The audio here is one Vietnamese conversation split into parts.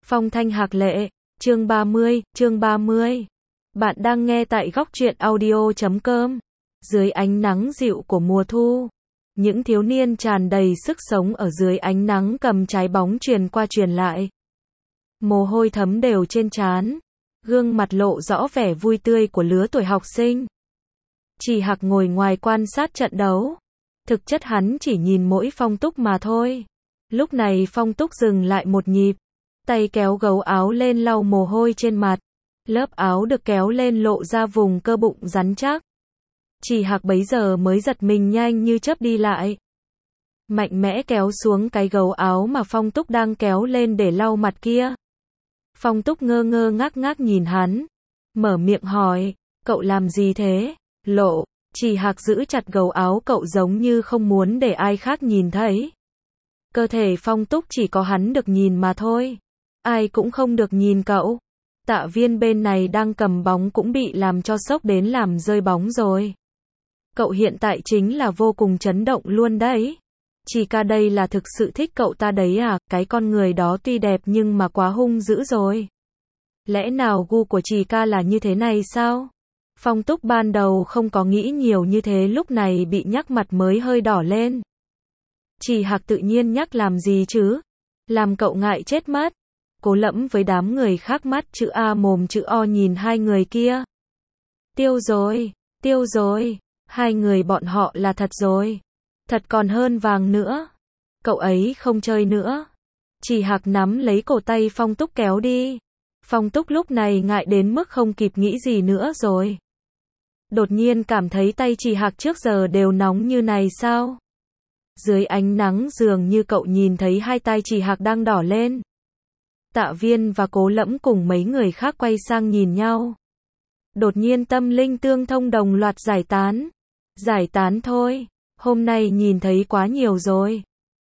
Phong thanh hạc lệ, chương 30. Bạn đang nghe tại góc truyện audio.com. Dưới ánh nắng dịu của mùa thu, những thiếu niên tràn đầy sức sống ở dưới ánh nắng cầm trái bóng truyền qua truyền lại. Mồ hôi thấm đều trên trán, gương mặt lộ rõ vẻ vui tươi của lứa tuổi học sinh. Chỉ Hạc ngồi ngoài quan sát trận đấu. Thực chất hắn chỉ nhìn mỗi Phong Túc mà thôi. Lúc này Phong Túc dừng lại một nhịp, tay kéo gấu áo lên lau mồ hôi trên mặt. Lớp áo được kéo lên lộ ra vùng cơ bụng rắn chắc. Chỉ Hạc bấy giờ mới giật mình, nhanh như chớp đi lại, mạnh mẽ kéo xuống cái gấu áo mà Phong Túc đang kéo lên để lau mặt kia. Phong Túc ngơ ngơ ngác ngác nhìn hắn, mở miệng hỏi, cậu làm gì thế? Lộ. Chỉ Hạc giữ chặt gấu áo cậu giống như không muốn để ai khác nhìn thấy. Cơ thể Phong Túc chỉ có hắn được nhìn mà thôi, ai cũng không được nhìn cậu. Tạ Viên bên này đang cầm bóng cũng bị làm cho sốc đến làm rơi bóng rồi. Cậu hiện tại chính là vô cùng chấn động luôn đấy. Chỉ ca đây là thực sự thích cậu ta đấy à? Cái con người đó tuy đẹp nhưng mà quá hung dữ rồi. Lẽ nào gu của Chỉ ca là như thế này sao? Phong Túc ban đầu không có nghĩ nhiều như thế, lúc này bị nhắc mặt mới hơi đỏ lên. Chỉ Hạc tự nhiên nhắc làm gì chứ? Làm cậu ngại chết mất. Cố Lẫm với đám người khác mắt chữ A mồm chữ O nhìn hai người kia. Tiêu rồi, hai người bọn họ là thật rồi. Thật còn hơn vàng nữa. Cậu ấy không chơi nữa. Chỉ Hạc nắm lấy cổ tay Phong Túc kéo đi. Phong Túc lúc này ngại đến mức không kịp nghĩ gì nữa rồi. Đột nhiên cảm thấy tay Chỉ Hạc trước giờ đều nóng như này sao? Dưới ánh nắng dường như cậu nhìn thấy hai tay Chỉ Hạc đang đỏ lên. Tạ Viên và Cố Lẫm cùng mấy người khác quay sang nhìn nhau. Đột nhiên tâm linh tương thông đồng loạt giải tán. Giải tán thôi, hôm nay nhìn thấy quá nhiều rồi.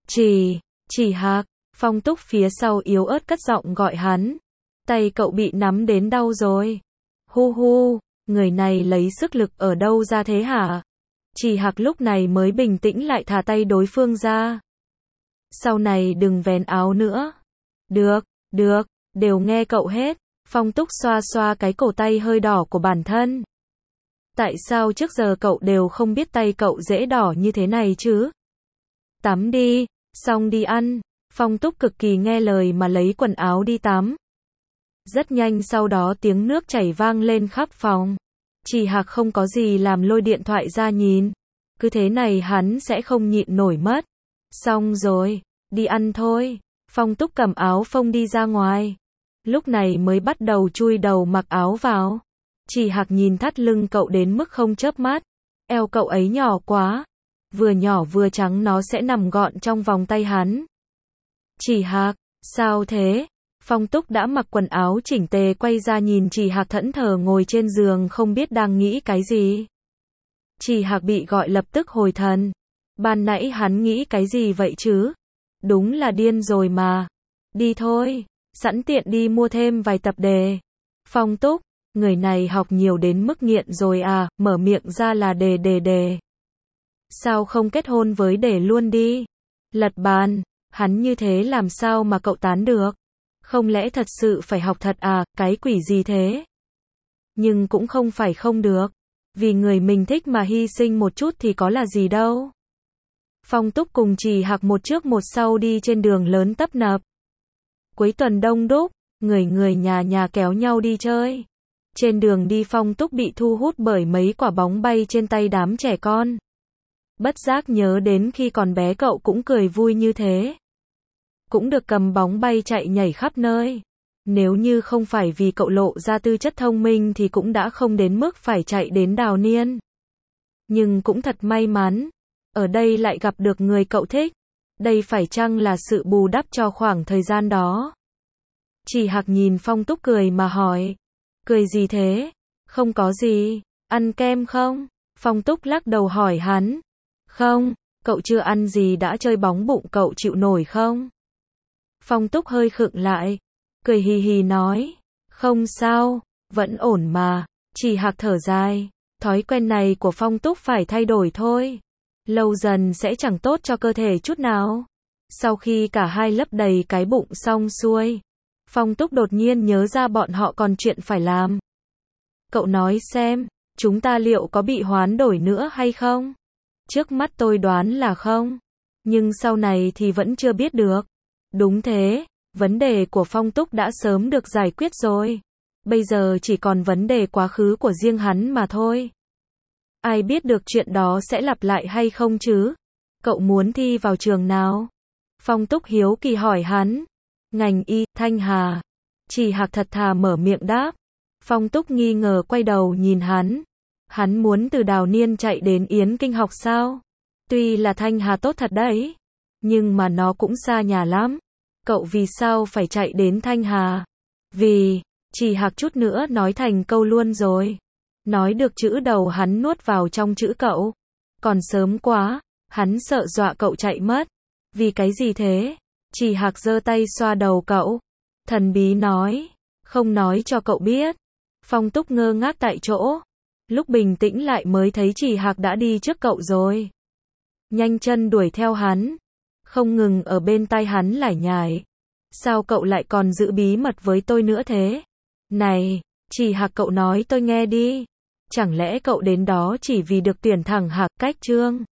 Chỉ Hạc. Phong Túc phía sau yếu ớt cất giọng gọi hắn. Tay cậu bị nắm đến đau rồi. Hu, người này lấy sức lực ở đâu ra thế hả? Chỉ Hạc lúc này mới bình tĩnh lại, thả tay đối phương ra. Sau này đừng vén áo nữa. Được, đều nghe cậu hết. Phong Túc xoa xoa cái cổ tay hơi đỏ của bản thân. Tại sao trước giờ cậu đều không biết tay cậu dễ đỏ như thế này chứ? Tắm đi, xong đi ăn. Phong Túc cực kỳ nghe lời mà lấy quần áo đi tắm. Rất nhanh sau đó tiếng nước chảy vang lên khắp phòng. Chỉ Hạc không có gì làm lôi điện thoại ra nhìn. Cứ thế này hắn sẽ không nhịn nổi mất. Xong rồi, đi ăn thôi. Phong Túc cầm áo phông đi ra ngoài. Lúc này mới bắt đầu chui đầu mặc áo vào. Chỉ Hạc nhìn thắt lưng cậu đến mức không chớp mắt. Eo cậu ấy nhỏ quá. Vừa nhỏ vừa trắng, nó sẽ nằm gọn trong vòng tay hắn. Chỉ Hạc, sao thế? Phong Túc đã mặc quần áo chỉnh tề quay ra nhìn Chỉ Hạc thẫn thờ ngồi trên giường không biết đang nghĩ cái gì. Chỉ Hạc bị gọi lập tức hồi thần. Ban nãy hắn nghĩ cái gì vậy chứ? Đúng là điên rồi mà. Đi thôi, sẵn tiện đi mua thêm vài tập đề. Phong Túc, người này học nhiều đến mức nghiện rồi à, mở miệng ra là đề. Sao không kết hôn với đề luôn đi? Lật bàn, hắn như thế làm sao mà cậu tán được? Không lẽ thật sự phải học thật à, cái quỷ gì thế? Nhưng cũng không phải không được. Vì người mình thích mà hy sinh một chút thì có là gì đâu. Phong Túc cùng Chỉ Hạc một trước một sau đi trên đường lớn tấp nập. Cuối tuần đông đúc, người nhà kéo nhau đi chơi. Trên đường đi Phong Túc bị thu hút bởi mấy quả bóng bay trên tay đám trẻ con. Bất giác nhớ đến khi còn bé cậu cũng cười vui như thế. Cũng được cầm bóng bay chạy nhảy khắp nơi. Nếu như không phải vì cậu lộ ra tư chất thông minh thì cũng đã không đến mức phải chạy đến Đào Niên. Nhưng cũng thật may mắn, ở đây lại gặp được người cậu thích. Đây phải chăng là sự bù đắp cho khoảng thời gian đó? Chỉ Hạc nhìn Phong Túc cười mà hỏi. Cười gì thế? Không có gì. Ăn kem không? Phong Túc lắc đầu hỏi hắn. Không, cậu chưa ăn gì đã chơi bóng, bụng cậu chịu nổi không? Phong Túc hơi khựng lại, cười hì hì nói. Không sao, vẫn ổn mà. Chỉ Hạc thở dài. Thói quen này của Phong Túc phải thay đổi thôi. Lâu dần sẽ chẳng tốt cho cơ thể chút nào. Sau khi cả hai lấp đầy cái bụng xong xuôi, Phong Túc đột nhiên nhớ ra bọn họ còn chuyện phải làm. Cậu nói xem, chúng ta liệu có bị hoán đổi nữa hay không? Trước mắt tôi đoán là không. Nhưng sau này thì vẫn chưa biết được. Đúng thế, vấn đề của Phong Túc đã sớm được giải quyết rồi. Bây giờ chỉ còn vấn đề quá khứ của riêng hắn mà thôi. Ai biết được chuyện đó sẽ lặp lại hay không chứ? Cậu muốn thi vào trường nào? Phong Túc hiếu kỳ hỏi hắn. Ngành y, Thanh Hà. Chỉ Hạc thật thà mở miệng đáp. Phong Túc nghi ngờ quay đầu nhìn hắn. Hắn muốn từ Đào Niên chạy đến Yến Kinh học sao? Tuy là Thanh Hà tốt thật đấy, nhưng mà nó cũng xa nhà lắm. Cậu vì sao phải chạy đến Thanh Hà? Vì, Chỉ Hạc chút nữa nói thành câu luôn rồi. Nói được chữ đầu hắn nuốt vào trong chữ cậu. Còn sớm quá, hắn sợ dọa cậu chạy mất. Vì cái gì thế? Chỉ Hạc giơ tay xoa đầu cậu. Thần bí nói, không nói cho cậu biết. Phong Túc ngơ ngác tại chỗ. Lúc bình tĩnh lại mới thấy Chỉ Hạc đã đi trước cậu rồi. Nhanh chân đuổi theo hắn. Không ngừng ở bên tai hắn lải nhải. Sao cậu lại còn giữ bí mật với tôi nữa thế? Này, Chỉ Hạc cậu nói tôi nghe đi. Chẳng lẽ cậu đến đó chỉ vì được tuyển thẳng Hạc Cách Trương?